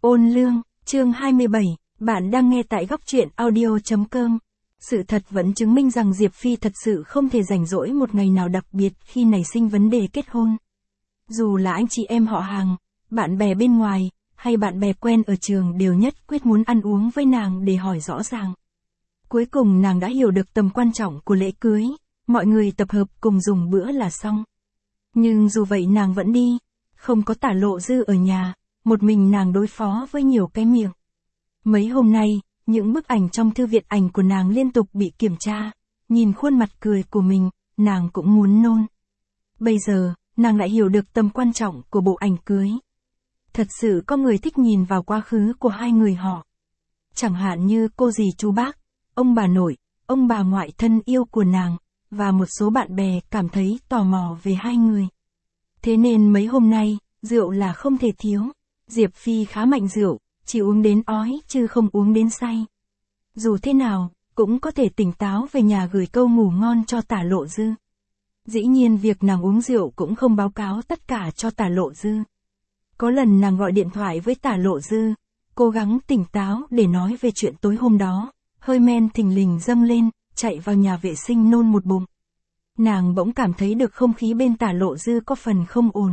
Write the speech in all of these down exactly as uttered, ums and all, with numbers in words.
Ôn lương, chương hai mươi bảy, bạn đang nghe tại góc truyện audio chấm com. Sự thật vẫn chứng minh rằng Diệp Phi thật sự không thể rảnh rỗi một ngày nào đặc biệt khi nảy sinh vấn đề kết hôn. Dù là anh chị em họ hàng, bạn bè bên ngoài, hay bạn bè quen ở trường đều nhất quyết muốn ăn uống với nàng để hỏi rõ ràng. Cuối cùng nàng đã hiểu được tầm quan trọng của lễ cưới, mọi người tập hợp cùng dùng bữa là xong. Nhưng dù vậy nàng vẫn đi, không có Tả Lộ Dư ở nhà, một mình nàng đối phó với nhiều cái miệng. Mấy hôm nay, những bức ảnh trong thư viện ảnh của nàng liên tục bị kiểm tra, nhìn khuôn mặt cười của mình, nàng cũng muốn nôn. Bây giờ, nàng lại hiểu được tầm quan trọng của bộ ảnh cưới. Thật sự có người thích nhìn vào quá khứ của hai người họ. Chẳng hạn như cô dì chú bác, ông bà nội, ông bà ngoại thân yêu của nàng, và một số bạn bè cảm thấy tò mò về hai người. Thế nên mấy hôm nay, rượu là không thể thiếu. Diệp Phi khá mạnh rượu, chỉ uống đến ói chứ không uống đến say. Dù thế nào, cũng có thể tỉnh táo về nhà gửi câu ngủ ngon cho Tả Lộ Dư. Dĩ nhiên việc nàng uống rượu cũng không báo cáo tất cả cho Tả Lộ Dư. Có lần nàng gọi điện thoại với Tả Lộ Dư, cố gắng tỉnh táo để nói về chuyện tối hôm đó, hơi men thình lình dâng lên, chạy vào nhà vệ sinh nôn một bụng. Nàng bỗng cảm thấy được không khí bên Tả Lộ Dư có phần không ổn.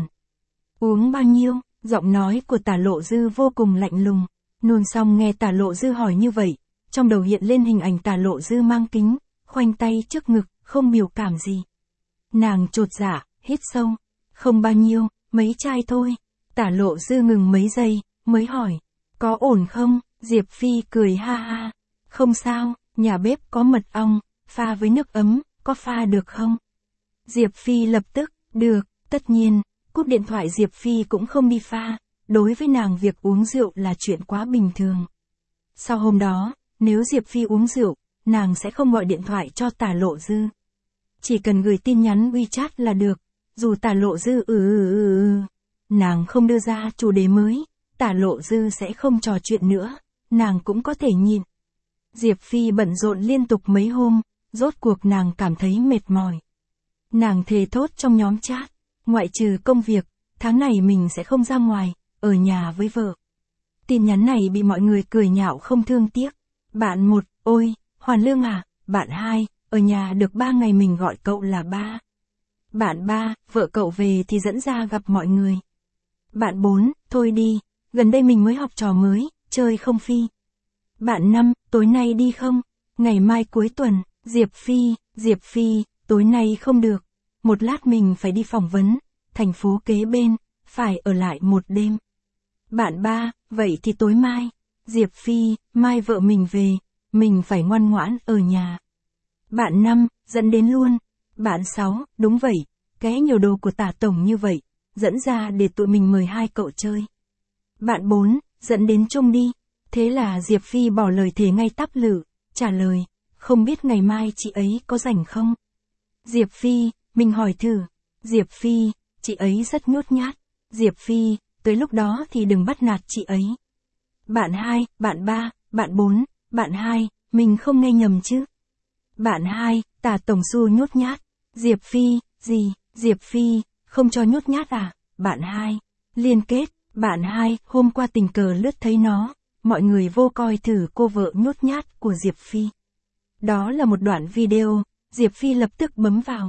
Uống bao nhiêu? Giọng nói của Tả Lộ Dư vô cùng lạnh lùng. Nôn xong nghe Tả Lộ Dư hỏi như vậy, trong đầu hiện lên hình ảnh Tả Lộ Dư mang kính, khoanh tay trước ngực, không biểu cảm gì. Nàng chột dạ, hít sâu. Không bao nhiêu, mấy chai thôi. Tả Lộ Dư ngừng mấy giây, mới hỏi. Có ổn không? Diệp Phi cười ha ha. Không sao, nhà bếp có mật ong, pha với nước ấm, có pha được không? Diệp Phi lập tức, được, tất nhiên. Cúp điện thoại Diệp Phi cũng không đi pha, đối với nàng việc uống rượu là chuyện quá bình thường. Sau hôm đó, nếu Diệp Phi uống rượu, nàng sẽ không gọi điện thoại cho Tả Lộ Dư. Chỉ cần gửi tin nhắn WeChat là được, dù Tả Lộ Dư ừ ừ ừ ừ, nàng không đưa ra chủ đề mới, Tả Lộ Dư sẽ không trò chuyện nữa, nàng cũng có thể nhịn. Diệp Phi bận rộn liên tục mấy hôm, rốt cuộc nàng cảm thấy mệt mỏi. Nàng thề thốt trong nhóm chat. Ngoại trừ công việc, tháng này mình sẽ không ra ngoài, ở nhà với vợ. Tin nhắn này bị mọi người cười nhạo không thương tiếc. Bạn một, ôi, Hoàn Lương à, bạn hai, ở nhà được ba ngày mình gọi cậu là ba. Bạn ba, vợ cậu về thì dẫn ra gặp mọi người. Bạn bốn, thôi đi, gần đây mình mới học trò mới, chơi không Phi. Bạn năm, tối nay đi không? Ngày mai cuối tuần, Diệp Phi, Diệp Phi, tối nay không được. Một lát mình phải đi phỏng vấn, thành phố kế bên, phải ở lại một đêm. Bạn ba, vậy thì tối mai. Diệp Phi, mai vợ mình về, mình phải ngoan ngoãn ở nhà. Bạn năm, dẫn đến luôn. Bạn sáu, đúng vậy, cái nhiều đồ của Tả Tổng như vậy, dẫn ra để tụi mình mời hai cậu chơi. Bạn bốn, dẫn đến chung đi. Thế là Diệp Phi bỏ lời thề ngay tắp lự, trả lời, không biết ngày mai chị ấy có rảnh không? Diệp Phi, mình hỏi thử. Diệp Phi, chị ấy rất nhút nhát. Diệp Phi, tới lúc đó thì đừng bắt nạt chị ấy. Bạn hai, bạn ba, bạn bốn, bạn hai, mình không nghe nhầm chứ. Bạn hai, Tả Tổng Xu nhút nhát. Diệp Phi, gì, Diệp Phi, không cho nhút nhát à? Bạn hai, liên kết, bạn hai, hôm qua tình cờ lướt thấy nó, mọi người vô coi thử cô vợ nhút nhát của Diệp Phi. Đó là một đoạn video, Diệp Phi lập tức bấm vào.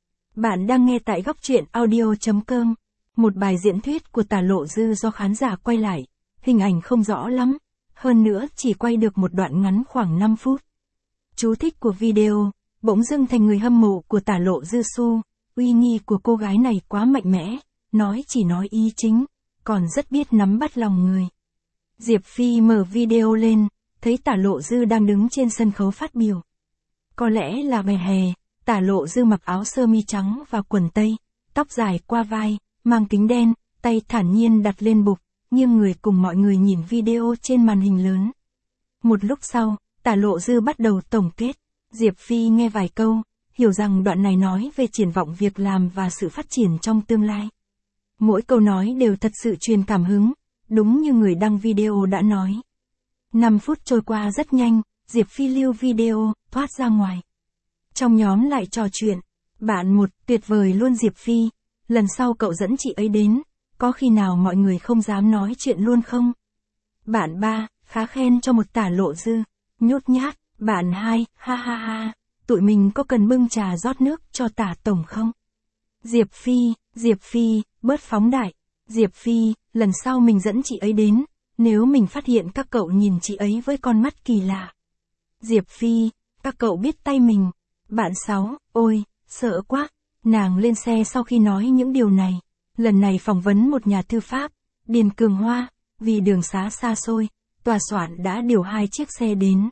Bạn đang nghe tại góc truyện audio chấm com. Một bài diễn thuyết của Tả Lộ Dư do khán giả quay lại, hình ảnh không rõ lắm, hơn nữa chỉ quay được một đoạn ngắn khoảng năm phút. Chú thích của video, bỗng dưng thành người hâm mộ của Tả Lộ Dư Su, uy nghi của cô gái này quá mạnh mẽ, nói chỉ nói ý chính, còn rất biết nắm bắt lòng người. Diệp Phi mở video lên, thấy Tả Lộ Dư đang đứng trên sân khấu phát biểu. Có lẽ là về hè, Tả Lộ Dư mặc áo sơ mi trắng và quần tây, tóc dài qua vai, mang kính đen, tay thản nhiên đặt lên bục, nghiêng người cùng mọi người nhìn video trên màn hình lớn. Một lúc sau, Tả Lộ Dư bắt đầu tổng kết. Diệp Phi nghe vài câu, hiểu rằng đoạn này nói về triển vọng việc làm và sự phát triển trong tương lai. Mỗi câu nói đều thật sự truyền cảm hứng, đúng như người đăng video đã nói. năm phút trôi qua rất nhanh, Diệp Phi lưu video, thoát ra ngoài. Trong nhóm lại trò chuyện. Bạn một, tuyệt vời luôn Diệp Phi, lần sau cậu dẫn chị ấy đến, có khi nào mọi người không dám nói chuyện luôn không? Bạn ba, khá khen cho một tả lộ dư. Nhút nhát. Bạn hai, ha ha ha. Tụi mình có cần bưng trà rót nước cho tả tổng không? Diệp Phi, Diệp Phi, bớt phóng đại. Diệp Phi, lần sau mình dẫn chị ấy đến, nếu mình phát hiện các cậu nhìn chị ấy với con mắt kỳ lạ. Diệp Phi, các cậu biết tay mình. Bạn sáu, ôi, sợ quá. Nàng lên xe sau khi nói những điều này. Lần này phỏng vấn một nhà thư pháp, Điền Cường Hoa, vì đường xá xa xôi, tòa soạn đã điều hai chiếc xe đến.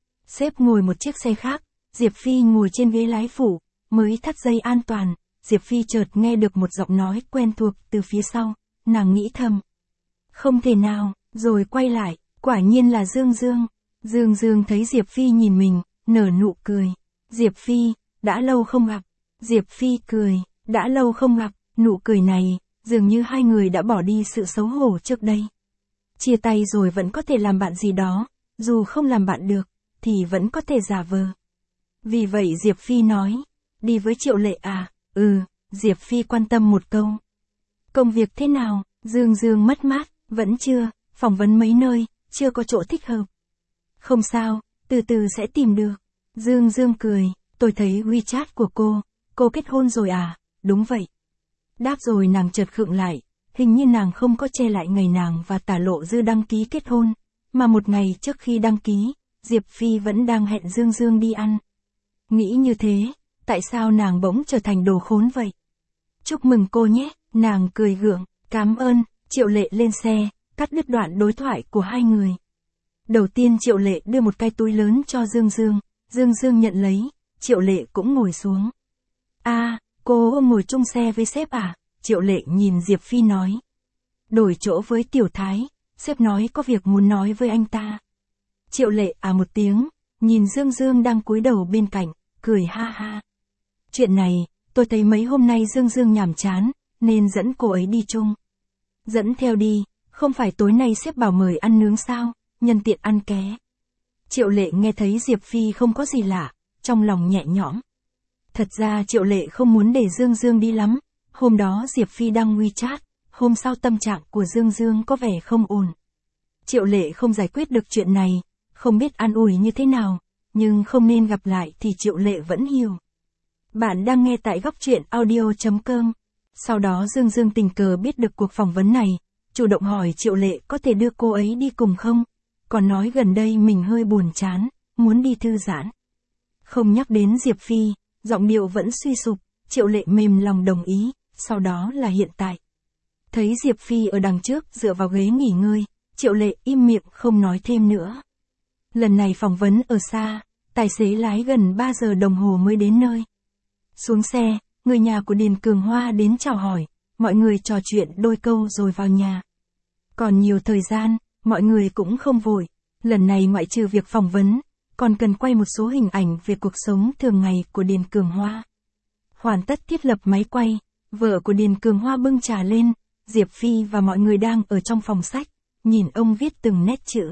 Sếp ngồi một chiếc xe khác, Diệp Phi ngồi trên ghế lái phụ, mới thắt dây an toàn. Diệp Phi chợt nghe được một giọng nói quen thuộc từ phía sau, nàng nghĩ thầm. Không thể nào, rồi quay lại, quả nhiên là Dương Dương. Dương Dương thấy Diệp Phi nhìn mình, nở nụ cười. Diệp Phi, đã lâu không gặp. Diệp Phi cười, đã lâu không gặp, nụ cười này, dường như hai người đã bỏ đi sự xấu hổ trước đây. Chia tay rồi vẫn có thể làm bạn gì đó, dù không làm bạn được, thì vẫn có thể giả vờ. Vì vậy Diệp Phi nói, đi với Triệu Lệ à, ừ, Diệp Phi quan tâm một câu. Công việc thế nào, Dương Dương mất mát, vẫn chưa, phỏng vấn mấy nơi, chưa có chỗ thích hợp. Không sao, từ từ sẽ tìm được. Dương Dương cười, tôi thấy WeChat của cô, cô kết hôn rồi à, đúng vậy. Đáp rồi nàng chợt khựng lại, hình như nàng không có che lại ngày nàng và Tả Lộ Dư đăng ký kết hôn, mà một ngày trước khi đăng ký, Diệp Phi vẫn đang hẹn Dương Dương đi ăn. Nghĩ như thế, tại sao nàng bỗng trở thành đồ khốn vậy? Chúc mừng cô nhé, nàng cười gượng, cảm ơn, Triệu Lệ lên xe, cắt đứt đoạn đối thoại của hai người. Đầu tiên Triệu Lệ đưa một cái túi lớn cho Dương Dương, Dương Dương nhận lấy, Triệu Lệ cũng ngồi xuống. À, cô ngồi chung xe với sếp à? Triệu Lệ nhìn Diệp Phi nói. Đổi chỗ với Tiểu Thái, sếp nói có việc muốn nói với anh ta. Triệu Lệ à một tiếng, nhìn Dương Dương đang cúi đầu bên cạnh, cười ha ha. Chuyện này, tôi thấy mấy hôm nay Dương Dương nhàm chán, nên dẫn cô ấy đi chung. Dẫn theo đi, không phải tối nay sếp bảo mời ăn nướng sao, nhân tiện ăn ké. Triệu Lệ nghe thấy Diệp Phi không có gì lạ, trong lòng nhẹ nhõm. Thật ra Triệu Lệ không muốn để Dương Dương đi lắm, hôm đó Diệp Phi đăng WeChat, hôm sau tâm trạng của Dương Dương có vẻ không ổn. Triệu Lệ không giải quyết được chuyện này, không biết an ủi như thế nào, nhưng không nên gặp lại thì Triệu Lệ vẫn hiểu. Bạn đang nghe tại góc truyện audio chấm com. Sau đó Dương Dương tình cờ biết được cuộc phỏng vấn này, chủ động hỏi Triệu Lệ có thể đưa cô ấy đi cùng không, còn nói gần đây mình hơi buồn chán, muốn đi thư giãn. Không nhắc đến Diệp Phi, giọng điệu vẫn suy sụp, Triệu Lệ mềm lòng đồng ý, sau đó là hiện tại. Thấy Diệp Phi ở đằng trước dựa vào ghế nghỉ ngơi, Triệu Lệ im miệng không nói thêm nữa. Lần này phỏng vấn ở xa, tài xế lái gần ba giờ đồng hồ mới đến nơi. Xuống xe, người nhà của Điền Cường Hoa đến chào hỏi, mọi người trò chuyện đôi câu rồi vào nhà. Còn nhiều thời gian, mọi người cũng không vội, lần này ngoại trừ việc phỏng vấn, còn cần quay một số hình ảnh về cuộc sống thường ngày của Điền Cường Hoa. Hoàn tất thiết lập máy quay, vợ của Điền Cường Hoa bưng trà lên, Diệp Phi và mọi người đang ở trong phòng sách, nhìn ông viết từng nét chữ.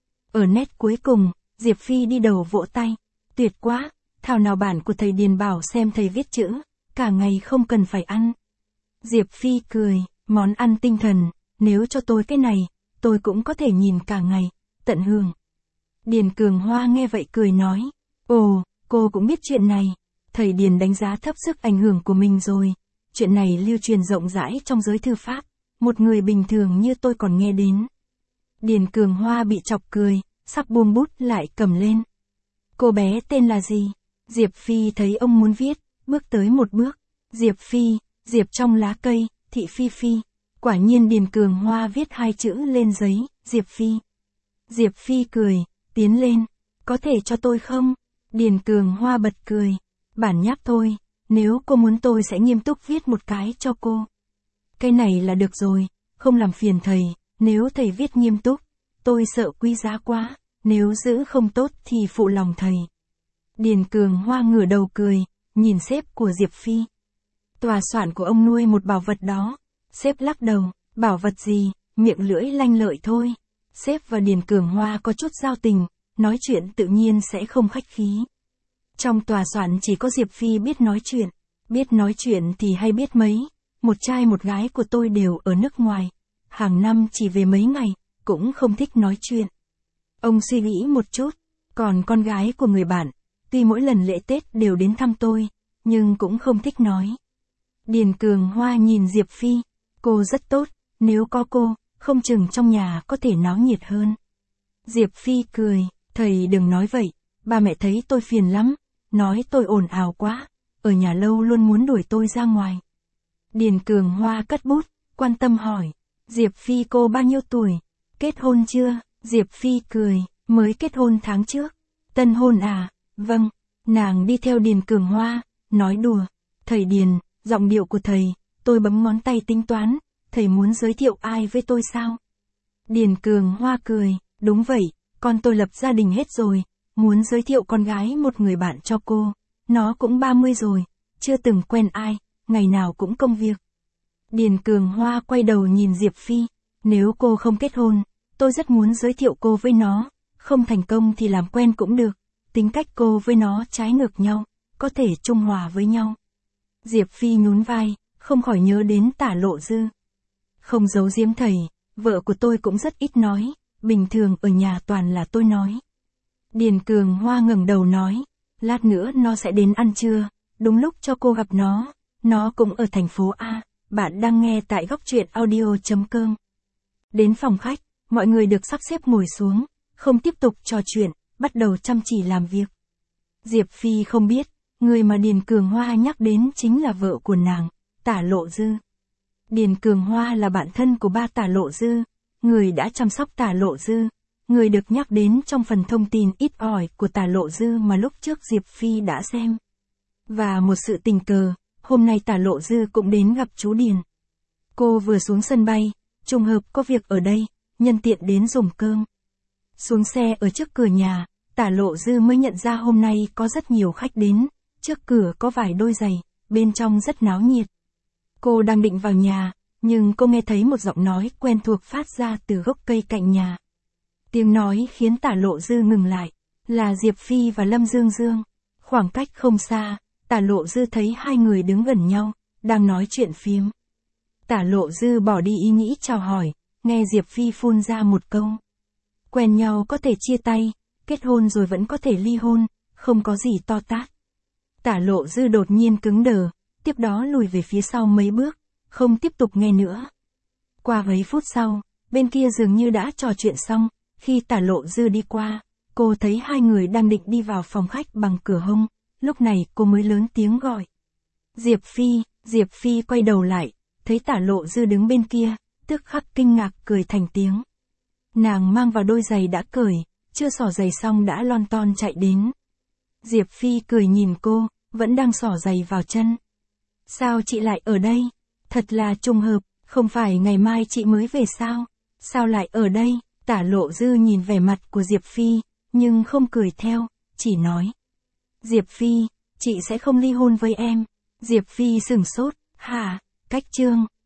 Ở nét cuối cùng, Diệp Phi đi đầu vỗ tay, tuyệt quá, thảo nào bản của thầy Điền bảo xem thầy viết chữ, cả ngày không cần phải ăn. Diệp Phi cười, món ăn tinh thần, nếu cho tôi cái này, tôi cũng có thể nhìn cả ngày, tận hưởng. Điền Cường Hoa nghe vậy cười nói, ồ, cô cũng biết chuyện này, thầy Điền đánh giá thấp sức ảnh hưởng của mình rồi, chuyện này lưu truyền rộng rãi trong giới thư pháp, một người bình thường như tôi còn nghe đến. Điền Cường Hoa bị chọc cười, sắp buông bút lại cầm lên. Cô bé tên là gì? Diệp Phi thấy ông muốn viết, bước tới một bước. Diệp Phi, Diệp trong lá cây, Thị Phi Phi. Quả nhiên Điền Cường Hoa viết hai chữ lên giấy, Diệp Phi. Diệp Phi cười, tiến lên. Có thể cho tôi không? Điền Cường Hoa bật cười. Bản nháp thôi, nếu cô muốn tôi sẽ nghiêm túc viết một cái cho cô. Cái này là được rồi, không làm phiền thầy, nếu thầy viết nghiêm túc, tôi sợ quý giá quá, nếu giữ không tốt thì phụ lòng thầy. Điền Cường Hoa ngửa đầu cười, nhìn sếp của Diệp Phi. Tòa soạn của ông nuôi một bảo vật đó. Sếp lắc đầu, bảo vật gì, miệng lưỡi lanh lợi thôi. Sếp và Điền Cường Hoa có chút giao tình, nói chuyện tự nhiên sẽ không khách khí. Trong tòa soạn chỉ có Diệp Phi biết nói chuyện, biết nói chuyện thì hay biết mấy, một trai một gái của tôi đều ở nước ngoài, hàng năm chỉ về mấy ngày, cũng không thích nói chuyện. Ông suy nghĩ một chút, còn con gái của người bạn, tuy mỗi lần lễ Tết đều đến thăm tôi, nhưng cũng không thích nói. Điền Cường Hoa nhìn Diệp Phi, cô rất tốt, nếu có cô, không chừng trong nhà có thể náo nhiệt hơn. Diệp Phi cười, thầy đừng nói vậy, ba mẹ thấy tôi phiền lắm, nói tôi ồn ào quá, ở nhà lâu luôn muốn đuổi tôi ra ngoài. Điền Cường Hoa cất bút, quan tâm hỏi, Diệp Phi cô bao nhiêu tuổi, kết hôn chưa? Diệp Phi cười, mới kết hôn tháng trước. Tân hôn à? Vâng. Nàng đi theo Điền Cường Hoa, nói đùa, thầy Điền, giọng điệu của thầy, tôi bấm ngón tay tính toán, thầy muốn giới thiệu ai với tôi sao? Điền Cường Hoa cười, đúng vậy, con tôi lập gia đình hết rồi, muốn giới thiệu con gái một người bạn cho cô, nó cũng ba mươi rồi, chưa từng quen ai, ngày nào cũng công việc. Điền Cường Hoa quay đầu nhìn Diệp Phi, nếu cô không kết hôn, tôi rất muốn giới thiệu cô với nó, không thành công thì làm quen cũng được, tính cách cô với nó trái ngược nhau, có thể trung hòa với nhau. Diệp Phi nhún vai, không khỏi nhớ đến Tả Lộ Dư. Không giấu giếm thầy, vợ của tôi cũng rất ít nói, bình thường ở nhà toàn là tôi nói. Điền Cường Hoa ngẩng đầu nói, lát nữa nó sẽ đến ăn trưa, đúng lúc cho cô gặp nó, nó cũng ở thành phố A, bạn đang nghe tại góc truyện audio chấm com. Đến phòng khách, mọi người được sắp xếp ngồi xuống, không tiếp tục trò chuyện, bắt đầu chăm chỉ làm việc. Diệp Phi không biết, người mà Điền Cường Hoa nhắc đến chính là vợ của nàng, Tả Lộ Dư. Điền Cường Hoa là bạn thân của ba Tả Lộ Dư, người đã chăm sóc Tả Lộ Dư, người được nhắc đến trong phần thông tin ít ỏi của Tả Lộ Dư mà lúc trước Diệp Phi đã xem. Và một sự tình cờ, hôm nay Tả Lộ Dư cũng đến gặp chú Điền. Cô vừa xuống sân bay, trùng hợp có việc ở đây, nhân tiện đến dùng cơm. Xuống xe ở trước cửa nhà, Tả Lộ Dư mới nhận ra hôm nay có rất nhiều khách đến, trước cửa có vài đôi giày, bên trong rất náo nhiệt. Cô đang định vào nhà, nhưng cô nghe thấy một giọng nói quen thuộc phát ra từ gốc cây cạnh nhà. Tiếng nói khiến Tả Lộ Dư ngừng lại, là Diệp Phi và Lâm Dương Dương. Khoảng cách không xa, Tả Lộ Dư thấy hai người đứng gần nhau, đang nói chuyện phiếm. Tả Lộ Dư bỏ đi ý nghĩ chào hỏi, nghe Diệp Phi phun ra một câu. Quen nhau có thể chia tay, kết hôn rồi vẫn có thể ly hôn, không có gì to tát. Tả Lộ Dư đột nhiên cứng đờ, tiếp đó lùi về phía sau mấy bước, không tiếp tục nghe nữa. Qua mấy phút sau, bên kia dường như đã trò chuyện xong, khi Tả Lộ Dư đi qua, cô thấy hai người đang định đi vào phòng khách bằng cửa hông, lúc này cô mới lớn tiếng gọi. Diệp Phi, Diệp Phi quay đầu lại, thấy Tả Lộ Dư đứng bên kia, tức khắc kinh ngạc cười thành tiếng. Nàng mang vào đôi giày đã cởi, chưa xỏ giày xong đã lon ton chạy đến. Diệp Phi cười nhìn cô, vẫn đang xỏ giày vào chân. Sao chị lại ở đây? Thật là trùng hợp, không phải ngày mai chị mới về sao? Sao lại ở đây? Tả Lộ Dư nhìn vẻ mặt của Diệp Phi, nhưng không cười theo, chỉ nói. Diệp Phi, chị sẽ không ly hôn với em. Diệp Phi sửng sốt, hả, cách chương,